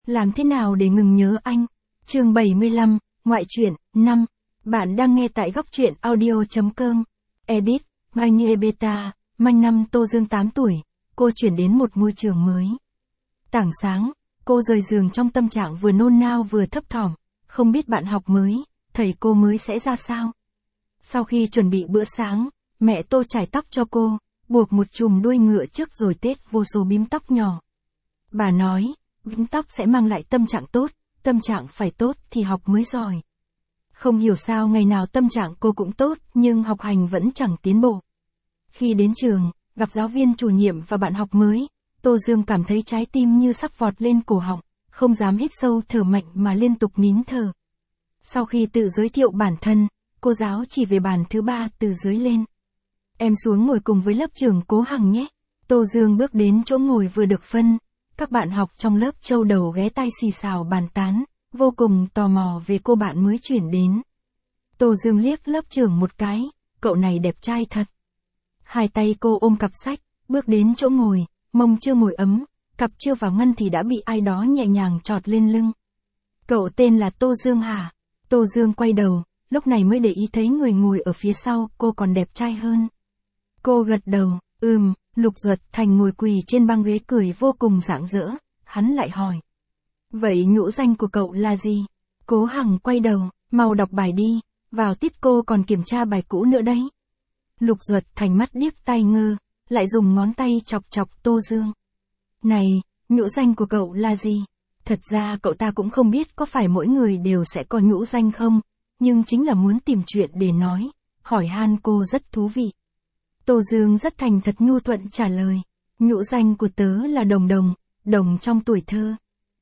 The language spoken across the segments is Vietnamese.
Làm thế nào để ngừng nhớ anh? Chương 75, Ngoại truyện, 5. Bạn đang nghe tại góc truyện audio.com. Edit, Manh Beta, Manh năm Tô Dương 8 tuổi, cô chuyển đến một môi trường mới. Tảng sáng, cô rời giường trong tâm trạng vừa nôn nao vừa thấp thỏm, không biết bạn học mới, thầy cô mới sẽ ra sao. Sau khi chuẩn bị bữa sáng, mẹ Tô chải tóc cho cô, buộc một chùm đuôi ngựa trước rồi tết vô số bím tóc nhỏ. Bà nói, bím tóc sẽ mang lại tâm trạng tốt, tâm trạng phải tốt thì học mới giỏi. Không hiểu sao ngày nào tâm trạng cô cũng tốt, nhưng học hành vẫn chẳng tiến bộ. Khi đến trường, gặp giáo viên chủ nhiệm và bạn học mới, Tô Dương cảm thấy trái tim như sắp vọt lên cổ họng, không dám hít sâu thở mạnh mà liên tục nín thở. Sau khi tự giới thiệu bản thân, cô giáo chỉ về bàn thứ 3 từ dưới lên. Em xuống ngồi cùng với lớp trưởng Cố Hằng nhé. Tô Dương bước đến chỗ ngồi vừa được phân. Các bạn học trong lớp châu đầu ghé tai xì xào bàn tán, vô cùng tò mò về cô bạn mới chuyển đến. Tô Dương liếc lớp trưởng một cái, cậu này đẹp trai thật. Hai tay cô ôm cặp sách, bước đến chỗ ngồi, mông chưa ngồi ấm, cặp chưa vào ngăn thì đã bị ai đó nhẹ nhàng chọt lên lưng. Cậu tên là Tô Dương hả? Tô Dương quay đầu, lúc này mới để ý thấy người ngồi ở phía sau cô còn đẹp trai hơn. Cô gật đầu, Lục Duật Thành ngồi quỳ trên băng ghế cười vô cùng rạng rỡ, hắn lại hỏi. Vậy nhũ danh của cậu là gì? Cố Hằng quay đầu, mau đọc bài đi, vào tiết cô còn kiểm tra bài cũ nữa đấy. Lục Duật Thành mắt điếc tai ngơ, lại dùng ngón tay chọc chọc Tô Dương. Này, nhũ danh của cậu là gì? Thật ra cậu ta cũng không biết có phải mỗi người đều sẽ có nhũ danh không, nhưng chính là muốn tìm chuyện để nói, hỏi han cô rất thú vị. Tô Dương rất thành thật nhu thuận trả lời, nhũ danh của tớ là Đồng Đồng, Đồng trong tuổi thơ.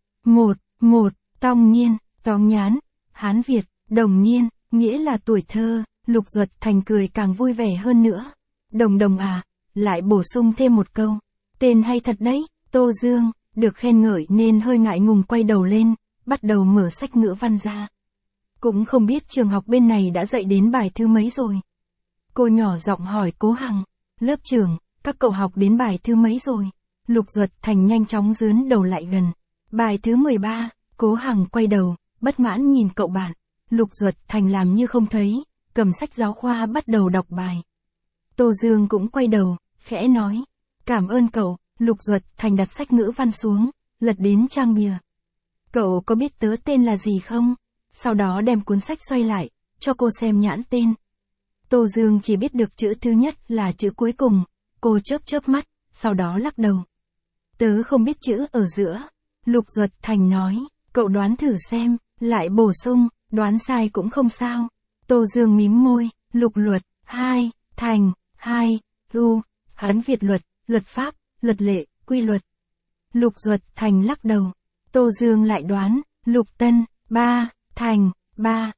Một, Tong Niên, Tóng Nhán, Hán Việt, Đồng Niên, nghĩa là tuổi thơ. Lục Duật Thành cười càng vui vẻ hơn nữa. Đồng Đồng à, lại bổ sung thêm một câu. Tên hay thật đấy. Tô Dương, được khen ngợi nên hơi ngại ngùng quay đầu lên, bắt đầu mở sách ngữ văn ra. Cũng không biết trường học bên này đã dạy đến bài thứ mấy rồi. Cô nhỏ giọng hỏi Cố Hằng. Lớp trưởng, các cậu học đến bài thứ mấy rồi? Lục Duật Thành nhanh chóng dướn đầu lại gần. Bài thứ 13, Cố Hằng quay đầu, bất mãn nhìn cậu bạn. Lục Duật Thành làm như không thấy, cầm sách giáo khoa bắt đầu đọc bài. Tô Dương cũng quay đầu, khẽ nói. Cảm ơn cậu. Lục Duật Thành đặt sách ngữ văn xuống, lật đến trang bìa. Cậu có biết tớ tên là gì không? Sau đó đem cuốn sách xoay lại, cho cô xem nhãn tên. Tô Dương chỉ biết được chữ thứ nhất là chữ cuối cùng, cô chớp chớp mắt, sau đó lắc đầu. Tớ không biết chữ ở giữa. Lục Duật Thành nói, cậu đoán thử xem, lại bổ sung, đoán sai cũng không sao. Tô Dương mím môi, Lục Luật, 2, Thành, 2, Ru, Hán Việt luật, luật pháp, luật lệ, quy luật. Lục Duật Thành lắc đầu. Tô Dương lại đoán, Lục Tân, 3, Thành, 3,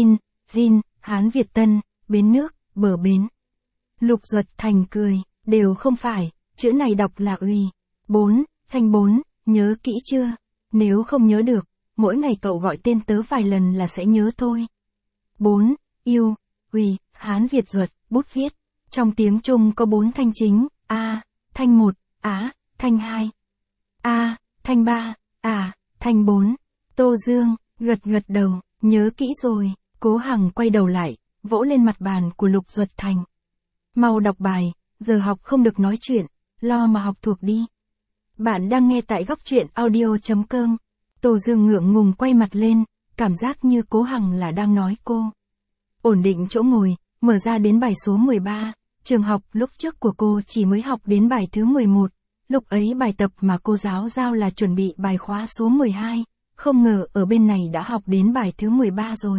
Jin, Hán Việt Tân, bến nước, bờ bến. Lục Duật Thành cười, đều không phải, chữ này đọc là uy. 4, Thanh 4, nhớ kỹ chưa? Nếu không nhớ được, mỗi ngày cậu gọi tên tớ vài lần là sẽ nhớ thôi. 4, Yêu, uy, Hán Việt Duật, bút viết. Trong tiếng Trung có 4 thanh chính, A, Thanh 1, Á, Thanh 2, A, Thanh 3, Thanh 4. Tô Dương, gật đầu, nhớ kỹ rồi. Cố Hằng quay đầu lại, vỗ lên mặt bàn của Lục Duật Thành. Mau đọc bài, giờ học không được nói chuyện, lo mà học thuộc đi. Bạn đang nghe tại góc truyện audio.com. Tô Dương ngượng ngùng quay mặt lên, cảm giác như Cố Hằng là đang nói cô. Ổn định chỗ ngồi, mở ra đến bài số 13. Trường học lúc trước của cô chỉ mới học đến bài thứ 11. Lúc ấy bài tập mà cô giáo giao là chuẩn bị bài khóa số 12. Không ngờ ở bên này đã học đến bài thứ 13 rồi.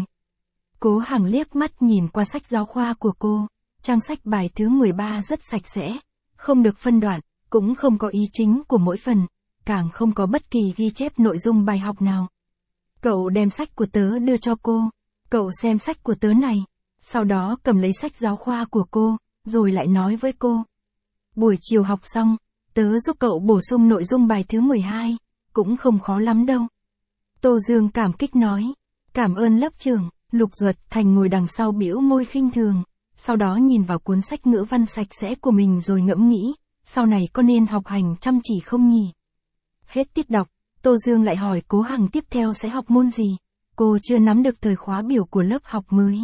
Cố Hằng liếc mắt nhìn qua sách giáo khoa của cô. Trang sách bài thứ 13 rất sạch sẽ. Không được phân đoạn, cũng không có ý chính của mỗi phần. Càng không có bất kỳ ghi chép nội dung bài học nào. Cậu đem sách của tớ đưa cho cô. Cậu xem sách của tớ này. Sau đó cầm lấy sách giáo khoa của cô, rồi lại nói với cô. Buổi chiều học xong, tớ giúp cậu bổ sung nội dung bài thứ 12, cũng không khó lắm đâu. Tô Dương cảm kích nói. Cảm ơn lớp trưởng. Lục Duật Thành ngồi đằng sau bĩu môi khinh thường, sau đó nhìn vào cuốn sách ngữ văn sạch sẽ của mình rồi ngẫm nghĩ, sau này có nên học hành chăm chỉ không nhỉ? Hết tiết đọc, Tô Dương lại hỏi Cố Hằng tiếp theo sẽ học môn gì. Cô chưa nắm được thời khóa biểu của lớp học mới.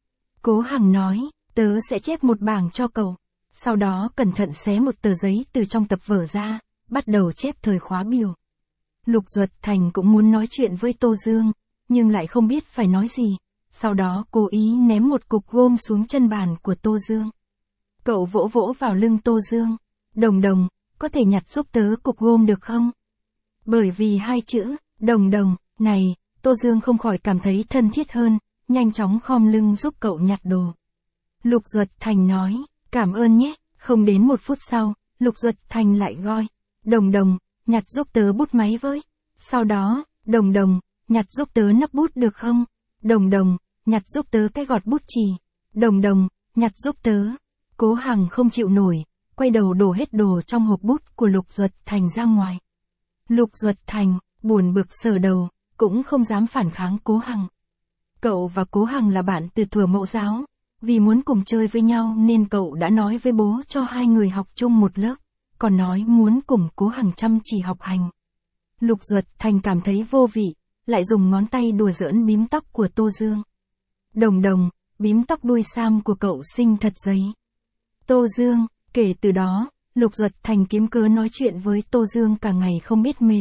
Cố Hằng nói, tớ sẽ chép một bảng cho cậu. Sau đó cẩn thận xé một tờ giấy từ trong tập vở ra, bắt đầu chép thời khóa biểu. Lục Duật Thành cũng muốn nói chuyện với Tô Dương, nhưng lại không biết phải nói gì. Sau đó cố ý ném một cục gôm xuống chân bàn của Tô Dương. Cậu vỗ vỗ vào lưng Tô Dương. Đồng Đồng, có thể nhặt giúp tớ cục gôm được không? Bởi vì hai chữ, Đồng Đồng, này, Tô Dương không khỏi cảm thấy thân thiết hơn, nhanh chóng khom lưng giúp cậu nhặt đồ. Lục Duật Thành nói, cảm ơn nhé. Không đến một phút sau, Lục Duật Thành lại gọi, Đồng Đồng, nhặt giúp tớ bút máy với. Sau đó, Đồng Đồng, nhặt giúp tớ nắp bút được không? Đồng Đồng, nhặt giúp tớ cái gọt bút chì. Đồng Đồng, nhặt giúp tớ. Cố Hằng không chịu nổi, quay đầu đổ hết đồ trong hộp bút của Lục Duật Thành ra ngoài. Lục Duật Thành, buồn bực sờ đầu, cũng không dám phản kháng Cố Hằng. Cậu và Cố Hằng là bạn từ thuở mẫu giáo, vì muốn cùng chơi với nhau nên cậu đã nói với bố cho hai người học chung một lớp, còn nói muốn cùng Cố Hằng chăm chỉ học hành. Lục Duật Thành cảm thấy vô vị, lại dùng ngón tay đùa giỡn bím tóc của Tô Dương. Đồng Đồng, bím tóc đuôi sam của cậu xinh thật giấy. Tô Dương, kể từ đó, Lục Duật Thành kiếm cớ nói chuyện với Tô Dương cả ngày không biết mệt.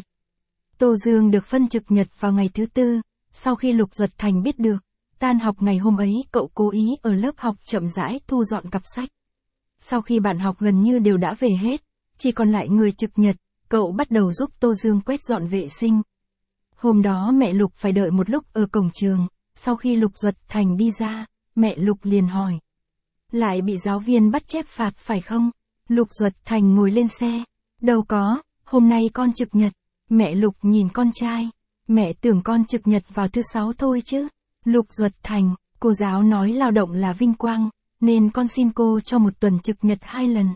Tô Dương được phân trực nhật vào ngày thứ tư, sau khi Lục Duật Thành biết được, tan học ngày hôm ấy cậu cố ý ở lớp học chậm rãi thu dọn cặp sách. Sau khi bạn học gần như đều đã về hết, chỉ còn lại người trực nhật, cậu bắt đầu giúp Tô Dương quét dọn vệ sinh. Hôm đó mẹ Lục phải đợi một lúc ở cổng trường, sau khi Lục Duật Thành đi ra, mẹ Lục liền hỏi. Lại bị giáo viên bắt chép phạt phải không? Lục Duật Thành ngồi lên xe. Đâu có, hôm nay con trực nhật. Mẹ Lục nhìn con trai. Mẹ tưởng con trực nhật vào thứ sáu thôi chứ. Lục Duật Thành, cô giáo nói lao động là vinh quang, nên con xin cô cho một tuần trực nhật 2 lần.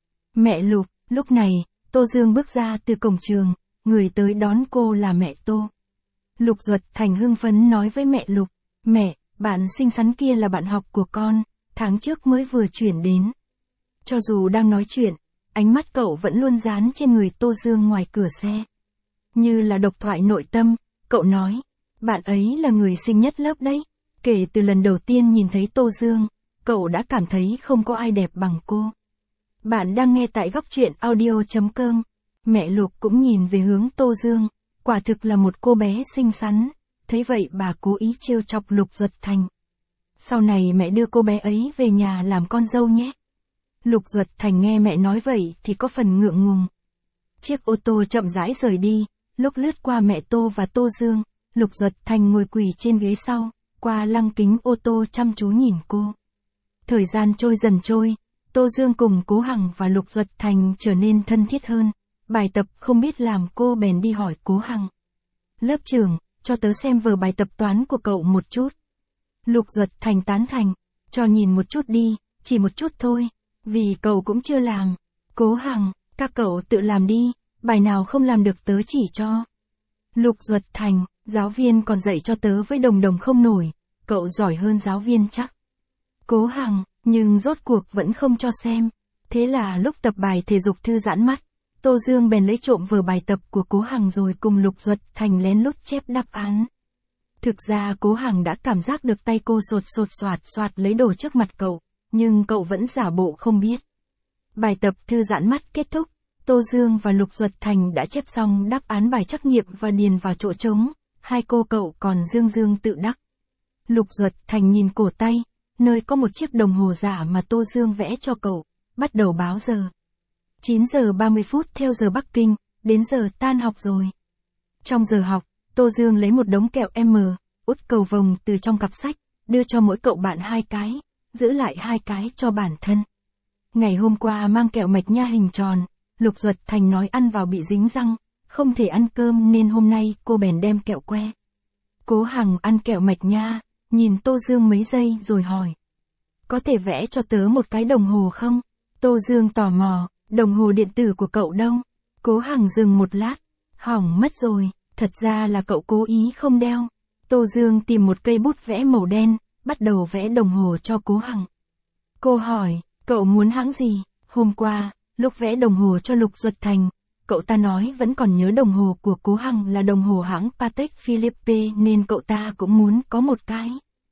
Mẹ Lục, lúc này, Tô Dương bước ra từ cổng trường, người tới đón cô là mẹ Tô. Lục Duật Thành hưng phấn nói với mẹ Lục, mẹ, bạn xinh xắn kia là bạn học của con, tháng trước mới vừa chuyển đến. Cho dù đang nói chuyện, ánh mắt cậu vẫn luôn dán trên người Tô Dương ngoài cửa xe. Như là độc thoại nội tâm, cậu nói, bạn ấy là người xinh nhất lớp đấy. Kể từ lần đầu tiên nhìn thấy Tô Dương, cậu đã cảm thấy không có ai đẹp bằng cô. Bạn đang nghe tại góc truyện audio.com. Mẹ Lục cũng nhìn về hướng Tô Dương, quả thực là một cô bé xinh xắn. Thấy vậy bà cố ý trêu chọc Lục Duật Thành. Sau này mẹ đưa cô bé ấy về nhà làm con dâu nhé. Lục Duật Thành nghe mẹ nói vậy thì có phần ngượng ngùng. Chiếc ô tô chậm rãi rời đi, lúc lướt qua mẹ Tô và Tô Dương, Lục Duật Thành ngồi quỳ trên ghế sau, qua lăng kính ô tô chăm chú nhìn cô. Thời gian trôi dần trôi, Tô Dương cùng Cố Hằng và Lục Duật Thành trở nên thân thiết hơn. Bài tập không biết làm cô bèn đi hỏi Cố Hằng. Lớp trưởng, cho tớ xem vở bài tập toán của cậu một chút. Lục Duật Thành tán thành, cho nhìn một chút đi, chỉ một chút thôi, vì cậu cũng chưa làm. Cố Hằng, các cậu tự làm đi, bài nào không làm được tớ chỉ cho. Lục Duật Thành, giáo viên còn dạy cho tớ với Đồng Đồng không nổi, cậu giỏi hơn giáo viên chắc. Cố Hằng, nhưng rốt cuộc vẫn không cho xem. Thế là lúc tập bài thể dục thư giãn mắt, Tô Dương bèn lấy trộm vở bài tập của Cố Hằng rồi cùng Lục Duật Thành lén lút chép đáp án. Thực ra Cố Hằng đã cảm giác được tay cô sột sột soạt lấy đồ trước mặt cậu, nhưng cậu vẫn giả bộ không biết. Bài tập thư giãn mắt kết thúc, Tô Dương và Lục Duật Thành đã chép xong đáp án bài trắc nghiệm và điền vào chỗ trống, hai cô cậu còn dương dương tự đắc. Lục Duật Thành nhìn cổ tay, nơi có một chiếc đồng hồ giả mà Tô Dương vẽ cho cậu, bắt đầu báo giờ. 9 giờ 30 phút theo giờ Bắc Kinh, đến giờ tan học rồi. Trong giờ học, Tô Dương lấy một đống kẹo M, út cầu vồng từ trong cặp sách, đưa cho mỗi cậu bạn 2 cái, giữ lại 2 cái cho bản thân. Ngày hôm qua mang kẹo mạch nha hình tròn, Lục Duật Thành nói ăn vào bị dính răng, không thể ăn cơm nên hôm nay cô bèn đem kẹo que. Cố Hằng ăn kẹo mạch nha, nhìn Tô Dương mấy giây rồi hỏi. Có thể vẽ cho tớ một cái đồng hồ không? Tô Dương tò mò, đồng hồ điện tử của cậu đâu? Cố Hằng dừng một lát, hỏng mất rồi, thật ra là cậu cố ý không đeo. Tô Dương tìm một cây bút vẽ màu đen, bắt đầu vẽ đồng hồ cho Cố Hằng. Cô hỏi, cậu muốn hãng gì? Hôm qua, lúc vẽ đồng hồ cho Lục Duật Thành, cậu cậu ta nói vẫn còn nhớ đồng hồ của Cố Hằng là đồng hồ hãng Patek Philippe nên cậu ta cũng muốn có một cái.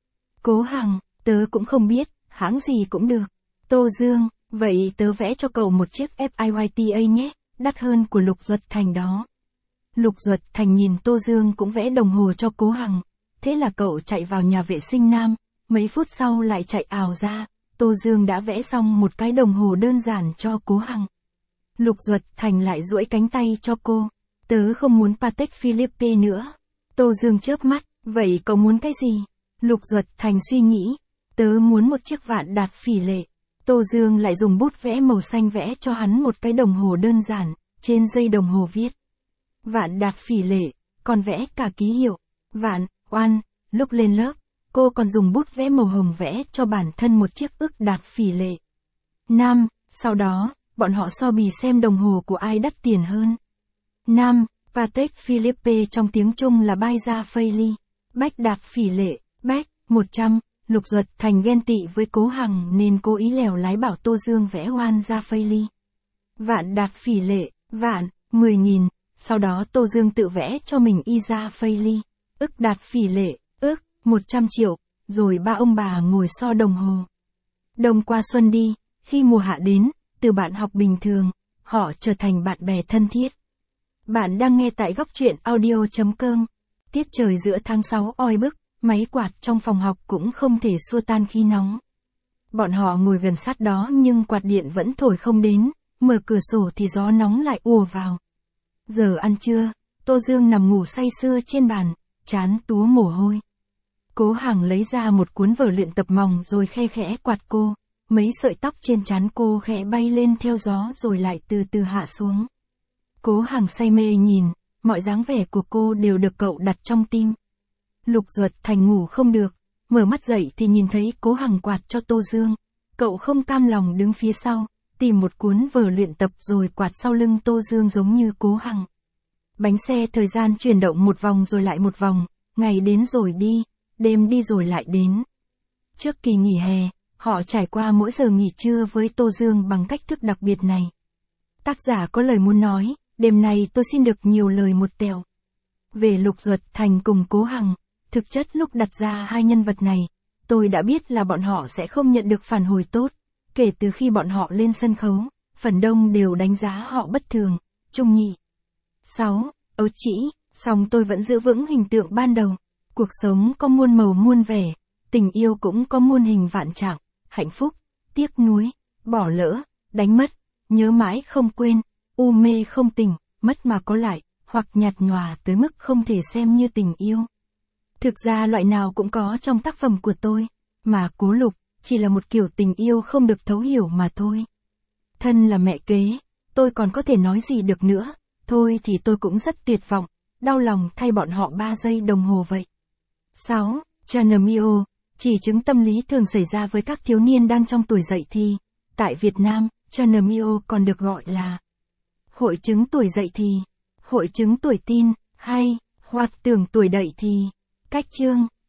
Cố Hằng, tớ cũng không biết, hãng gì cũng được. Tô Dương, vậy tớ vẽ cho cậu một chiếc FIYTA nhé, đắt hơn của Lục Duật Thành đó. Lục Duật Thành nhìn Tô Dương cũng vẽ đồng hồ cho Cố Hằng, thế là cậu chạy vào nhà vệ sinh nam, mấy phút sau lại chạy ào ra, Tô Dương đã vẽ xong một cái đồng hồ đơn giản cho Cố Hằng. Lục Duật Thành lại duỗi cánh tay cho cô, tớ không muốn Patek Philippe nữa. Tô Dương chớp mắt, vậy cậu muốn cái gì? Lục Duật Thành suy nghĩ, tớ muốn một chiếc Vạn Đạt Phỉ Lệ. Tô Dương lại dùng bút vẽ màu xanh vẽ cho hắn một cái đồng hồ đơn giản, trên dây đồng hồ viết Vạn Đạt Phỉ Lệ, còn vẽ cả ký hiệu, Vạn, Oan. Lúc lên lớp, cô còn dùng bút vẽ màu hồng vẽ cho bản thân một chiếc ức đạt phỉ lệ. Nam, sau đó, bọn họ so bì xem đồng hồ của ai đắt tiền hơn. Nam, Patek Philippe trong tiếng Trung là Bai Gia Phây Ly. Bách Đạt Phỉ Lệ, Bách, 100, Lục Duật Thành ghen tị với Cố Hằng nên cố ý lèo lái bảo Tô Dương vẽ Oan Gia Phây Ly. Vạn Đạt Phỉ Lệ, Vạn, 10.000, sau đó Tô Dương tự vẽ cho mình Y Gia Phây Ly. Ức Đạt Phỉ Lệ, ức, 100 triệu, rồi ba ông bà ngồi so đồng hồ. Đông qua xuân đi, khi mùa hạ đến, từ bạn học bình thường, họ trở thành bạn bè thân thiết. Bạn đang nghe tại góc truyện audio.com. Tiết trời giữa tháng 6 oi bức, máy quạt trong phòng học cũng không thể xua tan khí nóng. Bọn họ ngồi gần sát đó nhưng quạt điện vẫn thổi không đến, mở cửa sổ thì gió nóng lại ùa vào. Giờ ăn trưa, Tô Dương nằm ngủ say sưa trên bàn, trán túa mồ hôi. Cố Hằng lấy ra một cuốn vở luyện tập mỏng rồi khe khẽ quạt cô, mấy sợi tóc trên trán cô khẽ bay lên theo gió rồi lại từ từ hạ xuống. Cố Hằng say mê nhìn, mọi dáng vẻ của cô đều được cậu đặt trong tim. Lục Duật Thành ngủ không được, mở mắt dậy thì nhìn thấy Cố Hằng quạt cho Tô Dương. Cậu không cam lòng đứng phía sau, tìm một cuốn vở luyện tập rồi quạt sau lưng Tô Dương giống như Cố Hằng. Bánh xe thời gian chuyển động một vòng rồi lại một vòng, ngày đến rồi đi, đêm đi rồi lại đến. Trước kỳ nghỉ hè, họ trải qua mỗi giờ nghỉ trưa với Tô Dương bằng cách thức đặc biệt này. Tác giả có lời muốn nói, đêm nay tôi xin được nhiều lời một tẹo. Về Lục Duật Thành cùng Cố Hằng, thực chất lúc đặt ra hai nhân vật này, tôi đã biết là bọn họ sẽ không nhận được phản hồi tốt. Kể từ khi bọn họ lên sân khấu, phần đông đều đánh giá họ bất thường, trung nhị. 6. Ấu trĩ, song tôi vẫn giữ vững hình tượng ban đầu. Cuộc sống có muôn màu muôn vẻ, tình yêu cũng có muôn hình vạn trạng, hạnh phúc, tiếc nuối, bỏ lỡ, đánh mất, nhớ mãi không quên, u mê không tỉnh, mất mà có lại, hoặc nhạt nhòa tới mức không thể xem như tình yêu. Thực ra loại nào cũng có trong tác phẩm của tôi, mà Cố Lục chỉ là một kiểu tình yêu không được thấu hiểu mà thôi. Thân là mẹ kế, tôi còn có thể nói gì được nữa, thôi thì tôi cũng rất tuyệt vọng, đau lòng thay bọn họ 3 giây đồng hồ vậy. 6. Chanermio, chỉ chứng tâm lý thường xảy ra với các thiếu niên đang trong tuổi dậy thì. Tại Việt Nam, Chanermio còn được gọi là hội chứng tuổi dậy thì, hội chứng tuổi teen, hay, hoặc tưởng tuổi đậy thì. Cách chương,